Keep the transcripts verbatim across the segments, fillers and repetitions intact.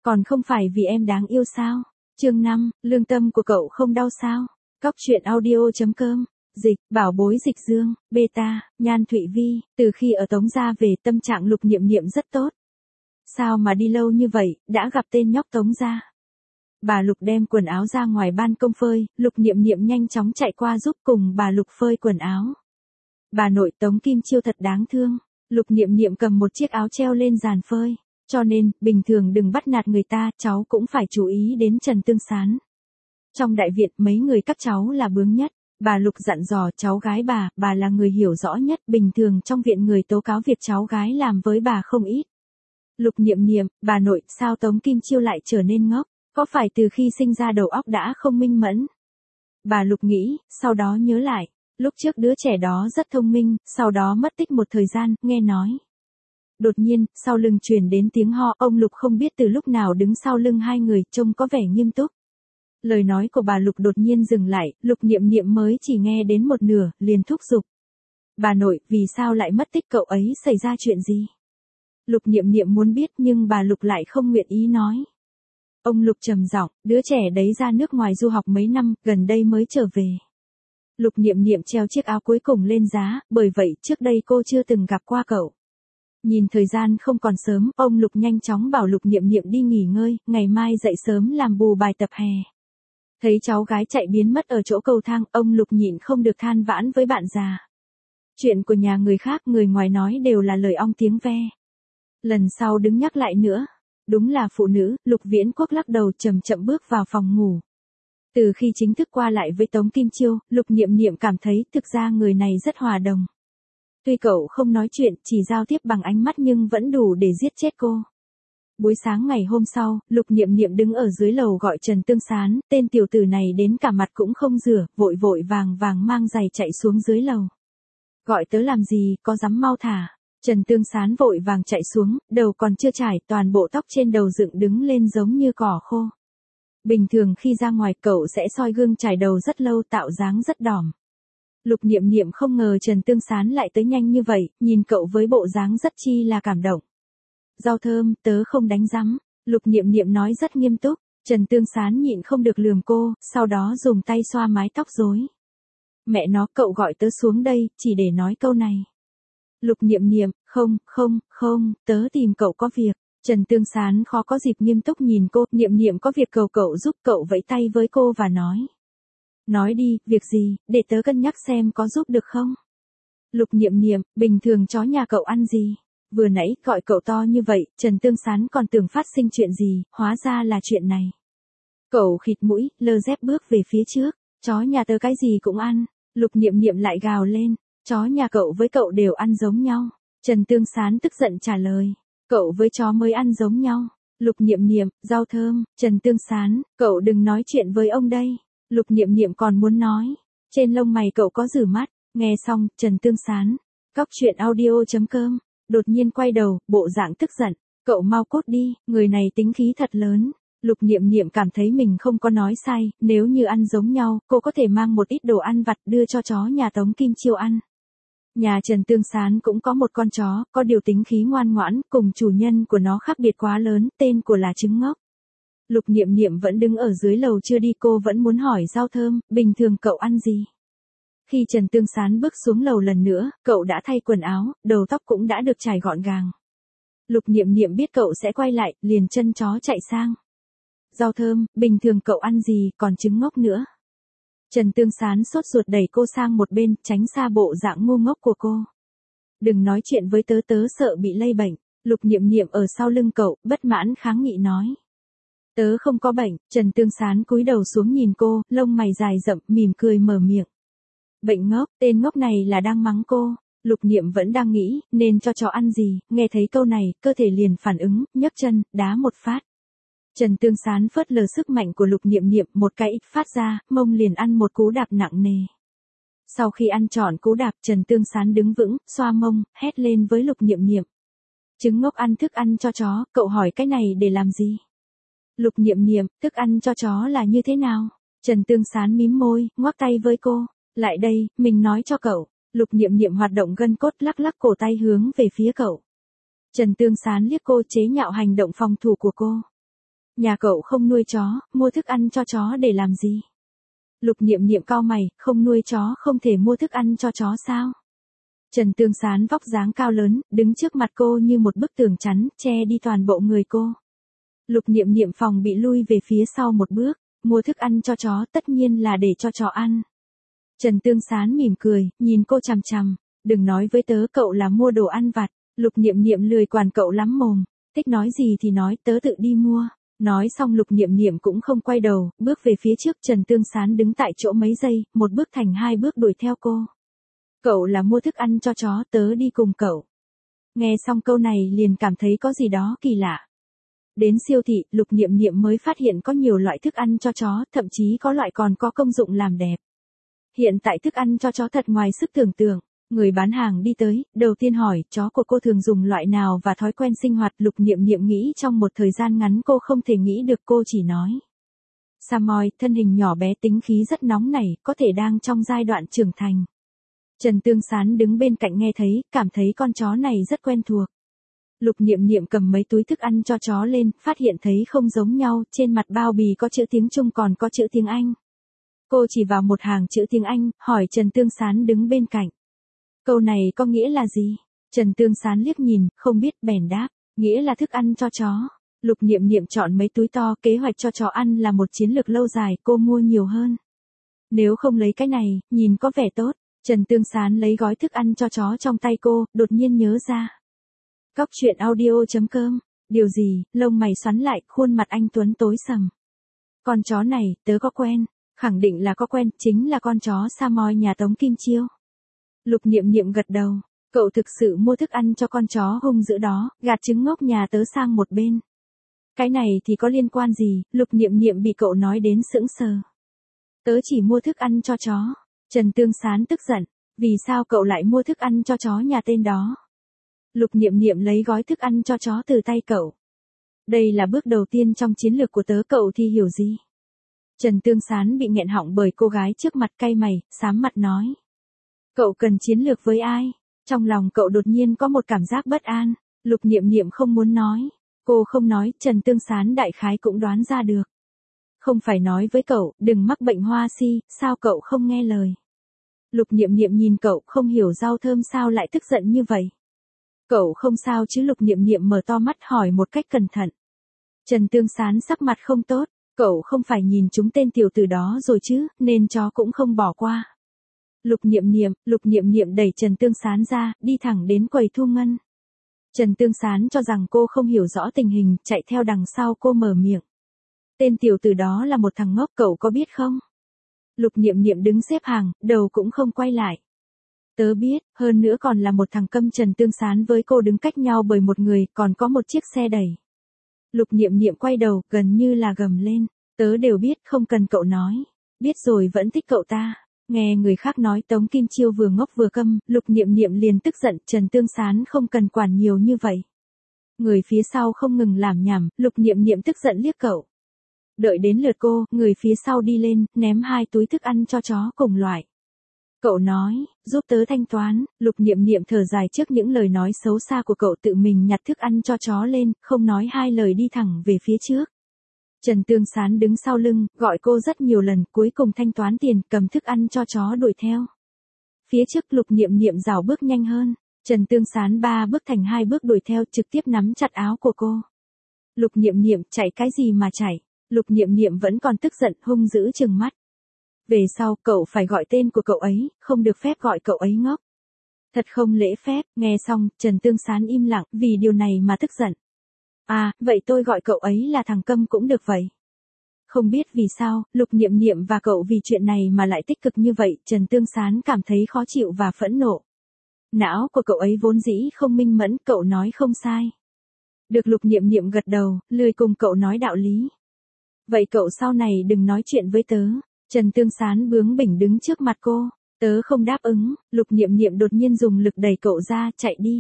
Còn không phải vì em đáng yêu sao? Chương năm, lương tâm của cậu không đau sao? Cóc truyện audio chấm com. Dịch, bảo bối Dịch Dương, beta, Nhan Thụy Vi, từ khi ở Tống gia về tâm trạng Lục Niệm Niệm rất tốt. Sao mà đi lâu như vậy, đã gặp tên nhóc Tống gia. Bà Lục đem quần áo ra ngoài ban công phơi, Lục Niệm Niệm nhanh chóng chạy qua giúp cùng bà Lục phơi quần áo. Bà nội Tống Kim Chiêu thật đáng thương, Lục Niệm Niệm cầm một chiếc áo treo lên giàn phơi, cho nên, bình thường đừng bắt nạt người ta, cháu cũng phải chú ý đến Trần Tương Sán. Trong đại viện, mấy người các cháu là bướng nhất. Bà Lục dặn dò cháu gái bà, bà là người hiểu rõ nhất, bình thường trong viện người tố cáo việc cháu gái làm với bà không ít. Lục Niệm Niệm, bà nội, sao Tống Kim Chiêu lại trở nên ngốc, có phải từ khi sinh ra đầu óc đã không minh mẫn? Bà Lục nghĩ, sau đó nhớ lại, lúc trước đứa trẻ đó rất thông minh, sau đó mất tích một thời gian, nghe nói. Đột nhiên, sau lưng truyền đến tiếng ho, ông Lục không biết từ lúc nào đứng sau lưng hai người, trông có vẻ nghiêm túc. Lời nói của bà Lục đột nhiên dừng lại, Lục Niệm Niệm mới chỉ nghe đến một nửa, liền thúc giục. Bà nội, vì sao lại mất tích, cậu ấy xảy ra chuyện gì? Lục Niệm Niệm muốn biết nhưng bà Lục lại không nguyện ý nói. Ông Lục trầm giọng, đứa trẻ đấy ra nước ngoài du học mấy năm, gần đây mới trở về. Lục Niệm Niệm treo chiếc áo cuối cùng lên giá, bởi vậy trước đây cô chưa từng gặp qua cậu. Nhìn thời gian không còn sớm, ông Lục nhanh chóng bảo Lục Niệm Niệm đi nghỉ ngơi, ngày mai dậy sớm làm bù bài tập hè. Thấy cháu gái chạy biến mất ở chỗ cầu thang, ông Lục nhịn không được than vãn với bạn già. Chuyện của nhà người khác người ngoài nói đều là lời ong tiếng ve. Lần sau đừng nhắc lại nữa. Đúng là phụ nữ, Lục Viễn Quốc lắc đầu chậm chậm bước vào phòng ngủ. Từ khi chính thức qua lại với Tống Kim Chiêu, Lục Niệm Niệm cảm thấy thực ra người này rất hòa đồng. Tuy cậu không nói chuyện, chỉ giao tiếp bằng ánh mắt nhưng vẫn đủ để giết chết cô. Buổi sáng ngày hôm sau, Lục Niệm Niệm đứng ở dưới lầu gọi Trần Tương Sán, tên tiểu tử này đến cả mặt cũng không rửa, vội vội vàng vàng mang giày chạy xuống dưới lầu. Gọi tớ làm gì, có dám mau thả. Trần Tương Sán vội vàng chạy xuống, đầu còn chưa trải, toàn bộ tóc trên đầu dựng đứng lên giống như cỏ khô. Bình thường khi ra ngoài cậu sẽ soi gương trải đầu rất lâu, tạo dáng rất đỏm. Lục Niệm Niệm không ngờ Trần Tương Sán lại tới nhanh như vậy, nhìn cậu với bộ dáng rất chi là cảm động. Rau thơm, tớ không đánh rắm. Lục Niệm Niệm nói rất nghiêm túc. Trần Tương Sán nhịn không được lườm cô, sau đó dùng tay xoa mái tóc rối. Mẹ nó, cậu gọi tớ xuống đây, chỉ để nói câu này. Lục Niệm Niệm, không, không, không, tớ tìm cậu có việc. Trần Tương Sán khó có dịp nghiêm túc nhìn cô, Niệm Niệm có việc cầu cậu giúp, cậu vẫy tay với cô và nói. Nói đi, việc gì, để tớ cân nhắc xem có giúp được không? Lục Niệm Niệm, bình thường chó nhà cậu ăn gì? Vừa nãy, gọi cậu to như vậy, Trần Tương Sán còn tưởng phát sinh chuyện gì, hóa ra là chuyện này. Cậu khịt mũi, lơ dép bước về phía trước, chó nhà tớ cái gì cũng ăn. Lục Niệm Niệm lại gào lên, chó nhà cậu với cậu đều ăn giống nhau. Trần Tương Sán tức giận trả lời, cậu với chó mới ăn giống nhau. Lục Niệm Niệm, rau thơm, Trần Tương Sán, cậu đừng nói chuyện với ông đây. Lục Niệm Niệm còn muốn nói, trên lông mày cậu có rử mắt. Nghe xong, Trần Tương Sán, cóc truyện audio chấm com, đột nhiên quay đầu, bộ dạng tức giận, cậu mau cút đi, người này tính khí thật lớn. Lục Niệm Niệm cảm thấy mình không có nói sai, nếu như ăn giống nhau, cô có thể mang một ít đồ ăn vặt đưa cho chó nhà Tống Kim Chiêu ăn. Nhà Trần Tương Sán cũng có một con chó, có điều tính khí ngoan ngoãn, cùng chủ nhân của nó khác biệt quá lớn, tên của là Trứng Ngốc. Lục Niệm Niệm vẫn đứng ở dưới lầu chưa đi, cô vẫn muốn hỏi rau thơm, bình thường cậu ăn gì? Khi Trần Tương Sán bước xuống lầu lần nữa, cậu đã thay quần áo, đầu tóc cũng đã được chải gọn gàng. Lục Niệm Niệm biết cậu sẽ quay lại, liền chân chó chạy sang. Rau thơm, bình thường cậu ăn gì, còn Trứng Ngốc nữa. Trần Tương Sán sốt ruột đẩy cô sang một bên, tránh xa bộ dạng ngu ngốc của cô. Đừng nói chuyện với tớ, tớ sợ bị lây bệnh. Lục Niệm Niệm ở sau lưng cậu, bất mãn kháng nghị nói. Tớ không có bệnh. Trần Tương Sán cúi đầu xuống nhìn cô, lông mày dài rậm, mỉm cười mở miệng. Bệnh ngốc, tên ngốc này là đang mắng cô. Lục Niệm vẫn đang nghĩ, nên cho chó ăn gì, nghe thấy câu này, cơ thể liền phản ứng, nhấc chân, đá một phát. Trần Tương Sán phớt lờ sức mạnh của Lục Niệm Niệm, một cái ít phát ra, mông liền ăn một cú đạp nặng nề. Sau khi ăn trọn cú đạp, Trần Tương Sán đứng vững, xoa mông, hét lên với Lục Niệm Niệm. Trứng Ngốc ăn thức ăn cho chó, cậu hỏi cái này để làm gì? Lục Niệm Niệm, thức ăn cho chó là như thế nào? Trần Tương Sán mím môi, ngoắc tay với cô. Lại đây, mình nói cho cậu. Lục Niệm Niệm hoạt động gân cốt, lắc lắc cổ tay hướng về phía cậu. Trần Tương Sán liếc cô, chế nhạo hành động phòng thủ của cô. Nhà cậu không nuôi chó, mua thức ăn cho chó để làm gì? Lục Niệm Niệm cau mày, không nuôi chó không thể mua thức ăn cho chó sao? Trần Tương Sán vóc dáng cao lớn, đứng trước mặt cô như một bức tường chắn, che đi toàn bộ người cô. Lục Niệm Niệm phòng bị lui về phía sau một bước, mua thức ăn cho chó tất nhiên là để cho chó ăn. Trần Tương Sán mỉm cười, nhìn cô chằm chằm, đừng nói với tớ cậu là mua đồ ăn vặt. Lục Niệm Niệm lười quản cậu lắm mồm, thích nói gì thì nói, tớ tự đi mua. Nói xong Lục Niệm Niệm cũng không quay đầu, bước về phía trước. Trần Tương Sán đứng tại chỗ mấy giây, một bước thành hai bước đuổi theo cô. Cậu là mua thức ăn cho chó, tớ đi cùng cậu. Nghe xong câu này liền cảm thấy có gì đó kỳ lạ. Đến siêu thị, Lục Niệm Niệm mới phát hiện có nhiều loại thức ăn cho chó, thậm chí có loại còn có công dụng làm đẹp. Hiện tại thức ăn cho chó thật ngoài sức tưởng tượng. Người bán hàng đi tới, đầu tiên hỏi, chó của cô thường dùng loại nào và thói quen sinh hoạt. Lục Niệm Niệm nghĩ trong một thời gian ngắn cô không thể nghĩ được, cô chỉ nói. Samoyed, thân hình nhỏ bé tính khí rất nóng nảy, có thể đang trong giai đoạn trưởng thành. Trần Tương Sán đứng bên cạnh nghe thấy, cảm thấy con chó này rất quen thuộc. Lục Niệm Niệm cầm mấy túi thức ăn cho chó lên, phát hiện thấy không giống nhau, trên mặt bao bì có chữ tiếng Trung còn có chữ tiếng Anh. Cô chỉ vào một hàng chữ tiếng Anh, hỏi Trần Tương Sán đứng bên cạnh. Câu này có nghĩa là gì? Trần Tương Sán liếc nhìn, không biết bèn đáp, nghĩa là thức ăn cho chó. Lục Niệm Niệm chọn mấy túi to, kế hoạch cho chó ăn là một chiến lược lâu dài, cô mua nhiều hơn. Nếu không lấy cái này, nhìn có vẻ tốt. Trần Tương Sán lấy gói thức ăn cho chó trong tay cô, đột nhiên nhớ ra. Cóc truyện audio chấm com, điều gì, lông mày xoắn lại, khuôn mặt anh Tuấn tối sầm. Con chó này, tớ có quen, khẳng định là có quen, chính là con chó Samoyed nhà Tống Kim Chiêu. Lục Niệm Niệm gật đầu, cậu thực sự mua thức ăn cho con chó hung dữ đó, gạt trứng ngốc nhà tớ sang một bên. Cái này thì có liên quan gì? Lục Niệm Niệm bị cậu nói đến sững sờ. Tớ chỉ mua thức ăn cho chó. Trần Tương Sán tức giận, vì sao cậu lại mua thức ăn cho chó nhà tên đó? Lục Niệm Niệm lấy gói thức ăn cho chó từ tay cậu. Đây là bước đầu tiên trong chiến lược của tớ, cậu thì hiểu gì? Trần Tương Sán bị nghẹn họng bởi cô gái trước mặt, cay mày, xám mặt nói. Cậu cần chiến lược với ai? Trong lòng cậu đột nhiên có một cảm giác bất an. Lục Niệm Niệm không muốn nói. Cô không nói, Trần Tương Sán đại khái cũng đoán ra được. Không phải nói với cậu, đừng mắc bệnh hoa si, sao cậu không nghe lời? Lục Niệm Niệm nhìn cậu, không hiểu Rau Thơm sao lại tức giận như vậy. Cậu không sao chứ? Lục Niệm Niệm mở to mắt hỏi một cách cẩn thận. Trần Tương Sán sắc mặt không tốt, cậu không phải nhìn chúng tên tiểu tử đó rồi chứ, nên chó cũng không bỏ qua. Lục Niệm Niệm, Lục Niệm Niệm đẩy Trần Tương Sán ra, đi thẳng đến quầy thu ngân. Trần Tương Sán cho rằng cô không hiểu rõ tình hình, chạy theo đằng sau cô mở miệng. Tên tiểu tử đó là một thằng ngốc, cậu có biết không? Lục Niệm Niệm đứng xếp hàng, đầu cũng không quay lại. Tớ biết, hơn nữa còn là một thằng câm. Trần Tương Sán với cô đứng cách nhau bởi một người, còn có một chiếc xe đẩy. Lục Niệm Niệm quay đầu, gần như là gầm lên. Tớ đều biết, không cần cậu nói. Biết rồi vẫn thích cậu ta. Nghe người khác nói Tống Kim Chiêu vừa ngốc vừa câm, Lục Niệm Niệm liền tức giận. Trần Tương Sán không cần quản nhiều như vậy. Người phía sau không ngừng làm nhảm, Lục Niệm Niệm tức giận liếc cậu. Đợi đến lượt cô, người phía sau đi lên, ném hai túi thức ăn cho chó cùng loại. Cậu nói, giúp tớ thanh toán. Lục Niệm Niệm thở dài trước những lời nói xấu xa của cậu, tự mình nhặt thức ăn cho chó lên, không nói hai lời đi thẳng về phía trước. Trần Tương Sán đứng sau lưng, gọi cô rất nhiều lần, cuối cùng thanh toán tiền, cầm thức ăn cho chó đuổi theo. Phía trước Lục Niệm Niệm rảo bước nhanh hơn, Trần Tương Sán ba bước thành hai bước đuổi theo, trực tiếp nắm chặt áo của cô. Lục Niệm Niệm, chạy cái gì mà chạy? Lục Niệm Niệm vẫn còn tức giận, hung dữ trừng mắt. Về sau, cậu phải gọi tên của cậu ấy, không được phép gọi cậu ấy ngốc. Thật không lễ phép. Nghe xong, Trần Tương Sán im lặng, vì điều này mà tức giận. À, vậy tôi gọi cậu ấy là thằng câm cũng được vậy. Không biết vì sao, Lục Niệm Niệm và cậu vì chuyện này mà lại tích cực như vậy. Trần Tương Sán cảm thấy khó chịu và phẫn nộ. Não của cậu ấy vốn dĩ không minh mẫn, cậu nói không sai. Được. Lục Niệm Niệm gật đầu, lười cùng cậu nói đạo lý. Vậy cậu sau này đừng nói chuyện với tớ. Trần Tương Sán bướng bỉnh đứng trước mặt cô. Tớ không đáp ứng. Lục Niệm Niệm đột nhiên dùng lực đẩy cậu ra, chạy đi.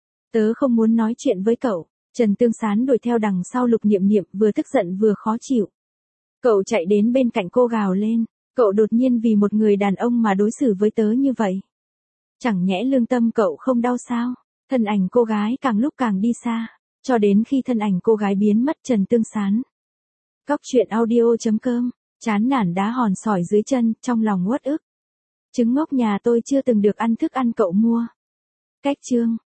Tớ không muốn nói chuyện với cậu. Trần Tương Sán đuổi theo đằng sau Lục Niệm Niệm, vừa tức giận vừa khó chịu. Cậu chạy đến bên cạnh cô gào lên. Cậu đột nhiên vì một người đàn ông mà đối xử với tớ như vậy. Chẳng nhẽ lương tâm cậu không đau sao? Thân ảnh cô gái càng lúc càng đi xa. Cho đến khi thân ảnh cô gái biến mất, Trần Tương Sán Cóc truyện audio chấm com, chán nản đá hòn sỏi dưới chân, trong lòng uất ức. Trứng ngốc nhà tôi chưa từng được ăn thức ăn cậu mua. Cách chương